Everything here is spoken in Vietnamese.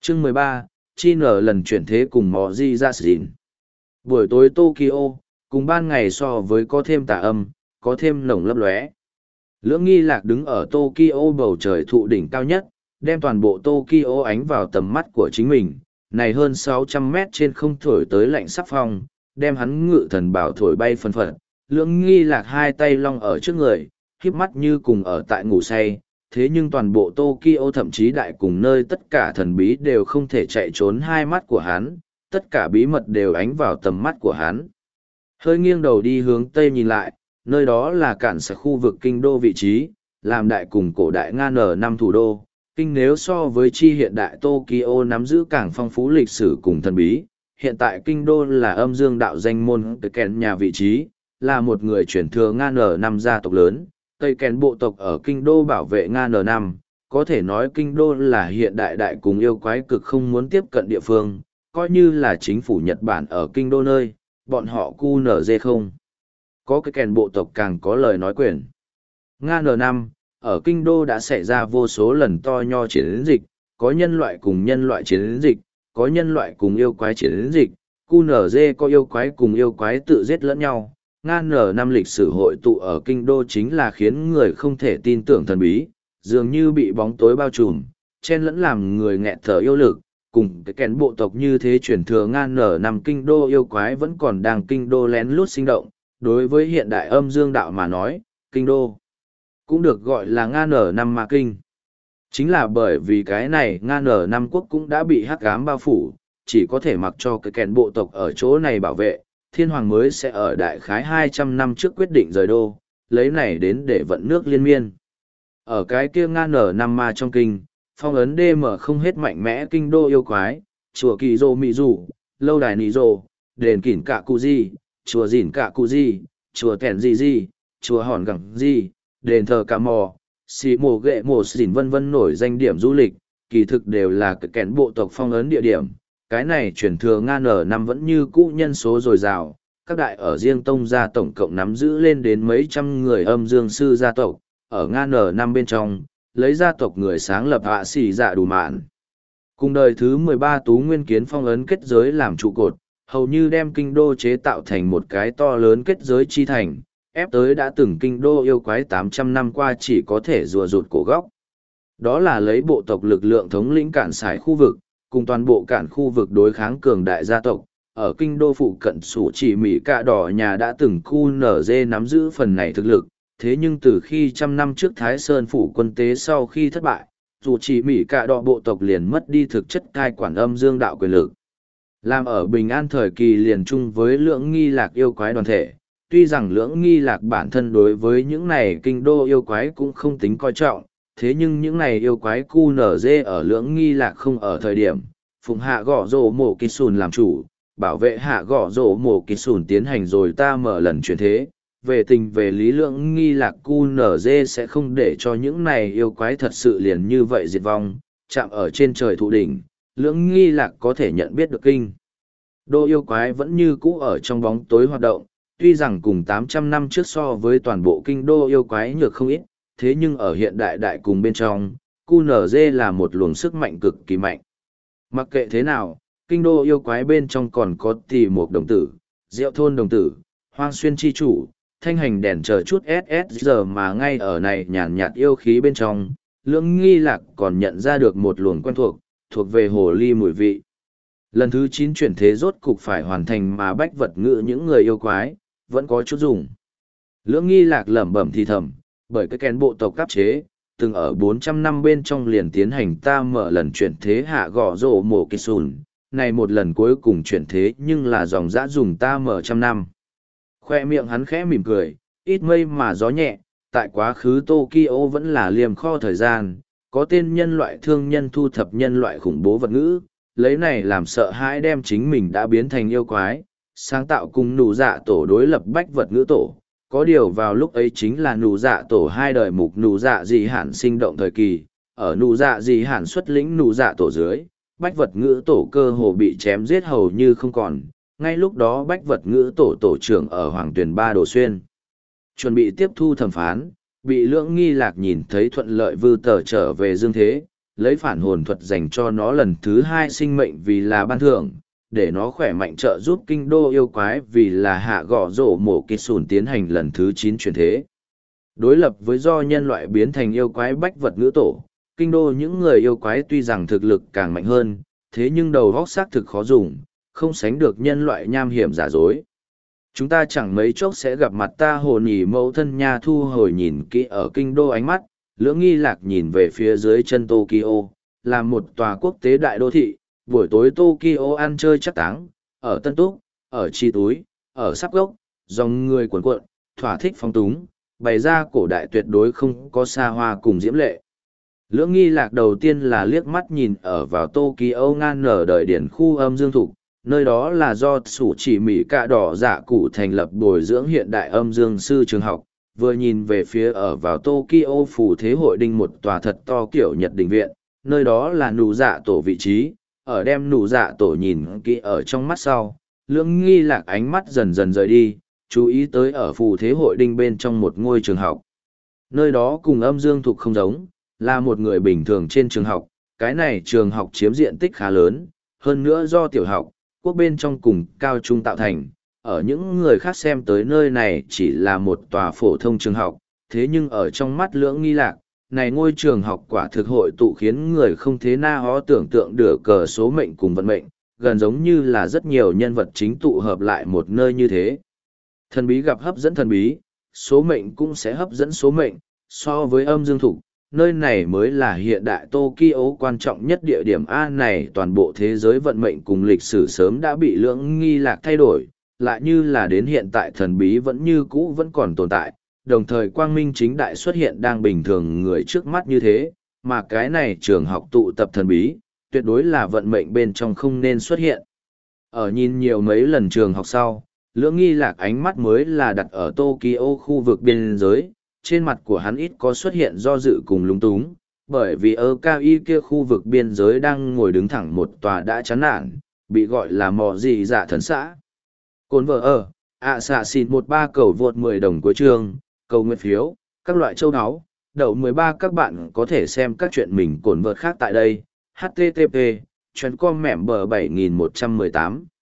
Chương 13, chi nở lần chuyển thế cùng mò di ra xỉn. Buổi tối Tokyo, cùng ban ngày so với có thêm tà âm, có thêm nồng lấp lóe. Lưỡng nghi lạc đứng ở Tokyo bầu trời thụ đỉnh cao nhất, đem toàn bộ Tokyo ánh vào tầm mắt của chính mình. Này hơn 600 mét trên không thổi tới lạnh sắc phong, đem hắn ngự thần bảo thổi bay phân phật. Lưỡng nghi lạc hai tay long ở trước người, híp mắt như cùng ở tại ngủ say. Thế nhưng toàn bộ Tokyo thậm chí đại cùng nơi tất cả thần bí đều không thể chạy trốn hai mắt của hắn, tất cả bí mật đều ánh vào tầm mắt của hắn. Hơi nghiêng đầu đi hướng tây nhìn lại, nơi đó là cản sở khu vực kinh đô vị trí, làm đại cùng cổ đại Nga N5 thủ đô. Kinh nếu so với chi hiện đại Tokyo nắm giữ càng phong phú lịch sử cùng thần bí, hiện tại kinh đô là âm dương đạo danh môn Tây Kèn nhà vị trí, là một người chuyển thừa Nga N5 gia tộc lớn. Tây Kèn bộ tộc ở kinh đô bảo vệ Nga N5, có thể nói kinh đô là hiện đại đại cùng yêu quái cực không muốn tiếp cận địa phương, coi như là chính phủ Nhật Bản ở kinh đô nơi, bọn họ QNZ không. Có cái kèn bộ tộc càng có lời nói quyền. Nga N5, ở kinh đô đã xảy ra vô số lần to nho chiến dịch, có nhân loại cùng nhân loại chiến dịch, có nhân loại cùng yêu quái chiến dịch, QNZ có yêu quái cùng yêu quái tự giết lẫn nhau. Nga N5 lịch sử hội tụ ở kinh đô chính là khiến người không thể tin tưởng thần bí, dường như bị bóng tối bao trùm, chen lẫn làm người nghẹt thở yêu lực, cùng cái kèn bộ tộc như thế chuyển thừa Nga N5 kinh đô yêu quái vẫn còn đang kinh đô lén lút sinh động. Đối với hiện đại âm dương đạo mà nói, kinh đô cũng được gọi là Nga N5 ma kinh. Chính là bởi vì cái này Nga N5 quốc cũng đã bị hắc ám bao phủ, chỉ có thể mặc cho cái kèn bộ tộc ở chỗ này bảo vệ, thiên hoàng mới sẽ ở đại khái 200 năm trước quyết định rời đô, lấy này đến để vận nước liên miên. Ở cái kia Nga N5 ma trong kinh, phong ấn DM không hết mạnh mẽ kinh đô yêu quái, chùa Kỳ Dô Mị Dù, lâu đài Nị Dô, đền Kỉn Cạ Cụ Di, chùa Dìn Cạ Cụ Di, chùa Tèn Di, chùa Hòn Gẳng Di, đền thờ Cà Mò, xì mồ ghệ mồ xỉn vân vân nổi danh điểm du lịch, kỳ thực đều là cái kén bộ tộc phong ấn địa điểm. Cái này chuyển thừa Nga N5 vẫn như cũ nhân số dồi dào, các đại ở riêng tông gia tổng cộng nắm giữ lên đến mấy trăm người âm dương sư gia tộc, ở Nga N5 bên trong, lấy gia tộc người sáng lập hạ xì dạ đủ mạn. Cùng đời thứ 13 Tú Nguyên Kiến phong ấn kết giới làm trụ cột, hầu như đem kinh đô chế tạo thành một cái to lớn kết giới chi thành, ép tới đã từng kinh đô yêu quái 800 năm qua chỉ có thể rùa rụt cổ góc. Đó là lấy bộ tộc lực lượng thống lĩnh cản sải khu vực, cùng toàn bộ cản khu vực đối kháng cường đại gia tộc. Ở kinh đô phụ cận sủ chỉ Mỹ Cạ Đỏ nhà đã từng QNZ nắm giữ phần này thực lực, thế nhưng từ khi trăm năm trước Thái Sơn phủ quân tế sau khi thất bại, dù chỉ Mỹ Cạ Đỏ bộ tộc liền mất đi thực chất cai quản âm dương đạo quyền lực. Làm ở bình an thời kỳ liền chung với lưỡng nghi lạc yêu quái đoàn thể, tuy rằng lưỡng nghi lạc bản thân đối với những này kinh đô yêu quái cũng không tính coi trọng, thế nhưng những này yêu quái QNZ ở lưỡng nghi lạc không ở thời điểm, phụng hạ gõ rổ mổ kỳ sùn làm chủ, bảo vệ hạ gõ rổ mổ kỳ sùn tiến hành rồi ta mở lần chuyển thế. Về tình về lý lưỡng nghi lạc QNZ sẽ không để cho những này yêu quái thật sự liền như vậy diệt vong, chạm ở trên trời thụ đỉnh, lưỡng nghi lạc có thể nhận biết được kinh. Đô yêu quái vẫn như cũ ở trong bóng tối hoạt động, tuy rằng cùng 800 năm trước so với toàn bộ kinh đô yêu quái nhược không ít, thế nhưng ở hiện đại đại cùng bên trong, QNZ là một luồng sức mạnh cực kỳ mạnh. Mặc kệ thế nào, kinh đô yêu quái bên trong còn có Tỳ Mục đồng tử, Diệu Thôn đồng tử, Hoang Xuyên chi chủ, thanh hành đèn chờ chút SSG mà ngay ở này nhàn nhạt yêu khí bên trong, lưỡng nghi lạc còn nhận ra được một luồng quen thuộc về hồ ly mùi vị. Lần thứ 9 chuyển thế rốt cục phải hoàn thành mà bách vật ngữ những người yêu quái, vẫn có chút dùng. Lưỡng nghi lạc lẩm bẩm thì thầm, bởi cái kén bộ tộc cấp chế, từng ở 400 năm bên trong liền tiến hành ta mở lần chuyển thế hạ gõ rổ mổ kỳ sùn, này một lần cuối cùng chuyển thế nhưng là dòng dã dùng ta mở trăm năm. Khoe miệng hắn khẽ mỉm cười, ít mây mà gió nhẹ, tại quá khứ Tokyo vẫn là liềm kho thời gian, có tên nhân loại thương nhân thu thập nhân loại khủng bố vật ngữ, lấy này làm sợ hãi đem chính mình đã biến thành yêu quái, sáng tạo cùng nụ dạ tổ đối lập bách vật ngữ tổ. Có điều vào lúc ấy chính là nụ dạ tổ hai đời mục nụ dạ dị hạn sinh động thời kỳ, ở nụ dạ dị hạn xuất lĩnh nụ dạ tổ dưới, bách vật ngữ tổ cơ hồ bị chém giết hầu như không còn. Ngay lúc đó bách vật ngữ tổ tổ trưởng ở Hoàng Tuyền Ba Đồ Xuyên chuẩn bị tiếp thu thẩm phán, bị lưỡng nghi lạc nhìn thấy thuận lợi vư tờ trở về dương thế, lấy phản hồn thuật dành cho nó lần thứ 2 sinh mệnh vì là ban thưởng, để nó khỏe mạnh trợ giúp kinh đô yêu quái vì là hạ gõ rổ mổ kịch sùn tiến hành lần thứ 9 chuyển thế. Đối lập với do nhân loại biến thành yêu quái bách vật ngữ tổ, kinh đô những người yêu quái tuy rằng thực lực càng mạnh hơn, thế nhưng đầu óc xác thực khó dùng, không sánh được nhân loại nham hiểm giả dối. Chúng ta chẳng mấy chốc sẽ gặp mặt ta hồ nhỉ mẫu thân nha thu hồi nhìn kỹ ở kinh đô ánh mắt, lưỡng nghi lạc nhìn về phía dưới chân Tokyo, là một tòa quốc tế đại đô thị, buổi tối Tokyo ăn chơi chắc táng, ở Tân Túc, ở Chi Túi, ở Sắp Gốc, dòng người cuộn cuộn, thỏa thích phong túng, bày ra cổ đại tuyệt đối không có xa hoa cùng diễm lệ. Lưỡng nghi lạc đầu tiên là liếc mắt nhìn ở vào Tokyo ngang nở đời điển khu âm dương thục, nơi đó là do sủ chỉ mỹ cạ đỏ dạ cụ thành lập bồi dưỡng hiện đại âm dương sư trường học, vừa nhìn về phía ở vào Tokyo phủ thế hội đinh một tòa thật to kiểu Nhật đình viện, nơi đó là nụ dạ tổ vị trí, ở đem nụ dạ tổ nhìn kỹ ở trong mắt sau, lưỡng nghi lạc ánh mắt dần dần rời đi, chú ý tới ở phủ thế hội đinh bên trong một ngôi trường học. Nơi đó cùng âm dương thục không giống, là một người bình thường trên trường học, cái này trường học chiếm diện tích khá lớn, hơn nữa do tiểu học, quốc bên trong cùng cao trung tạo thành, ở những người khác xem tới nơi này chỉ là một tòa phổ thông trường học, thế nhưng ở trong mắt lưỡng nghi lạc, này ngôi trường học quả thực hội tụ khiến người không thế na hó tưởng tượng được cờ số mệnh cùng vận mệnh, gần giống như là rất nhiều nhân vật chính tụ hợp lại một nơi như thế. Thần bí gặp hấp dẫn thần bí, số mệnh cũng sẽ hấp dẫn số mệnh, so với âm dương thục, nơi này mới là hiện đại Tokyo quan trọng nhất địa điểm A này, toàn bộ thế giới vận mệnh cùng lịch sử sớm đã bị lưỡng nghi lạc thay đổi, lại như là đến hiện tại thần bí vẫn như cũ vẫn còn tồn tại, đồng thời quang minh chính đại xuất hiện đang bình thường người trước mắt như thế, mà cái này trường học tụ tập thần bí, tuyệt đối là vận mệnh bên trong không nên xuất hiện. Ở nhìn nhiều mấy lần trường học sau, lưỡng nghi lạc ánh mắt mới là đặt ở Tokyo khu vực biên giới, trên mặt của hắn ít có xuất hiện do dự cùng lung túng, bởi vì ở cao y kia khu vực biên giới đang ngồi đứng thẳng một tòa đã chán nản, bị gọi là mò gì dạ thần xã. Cồn vợ ở, xạ xịn 13 cầu vượt 10 đồng cuối chương, cầu nguyện phiếu, các loại châu áo, đậu 13 các bạn có thể xem các chuyện mình cồn vợt khác tại đây, http, chuyến com mẻm bờ 7118.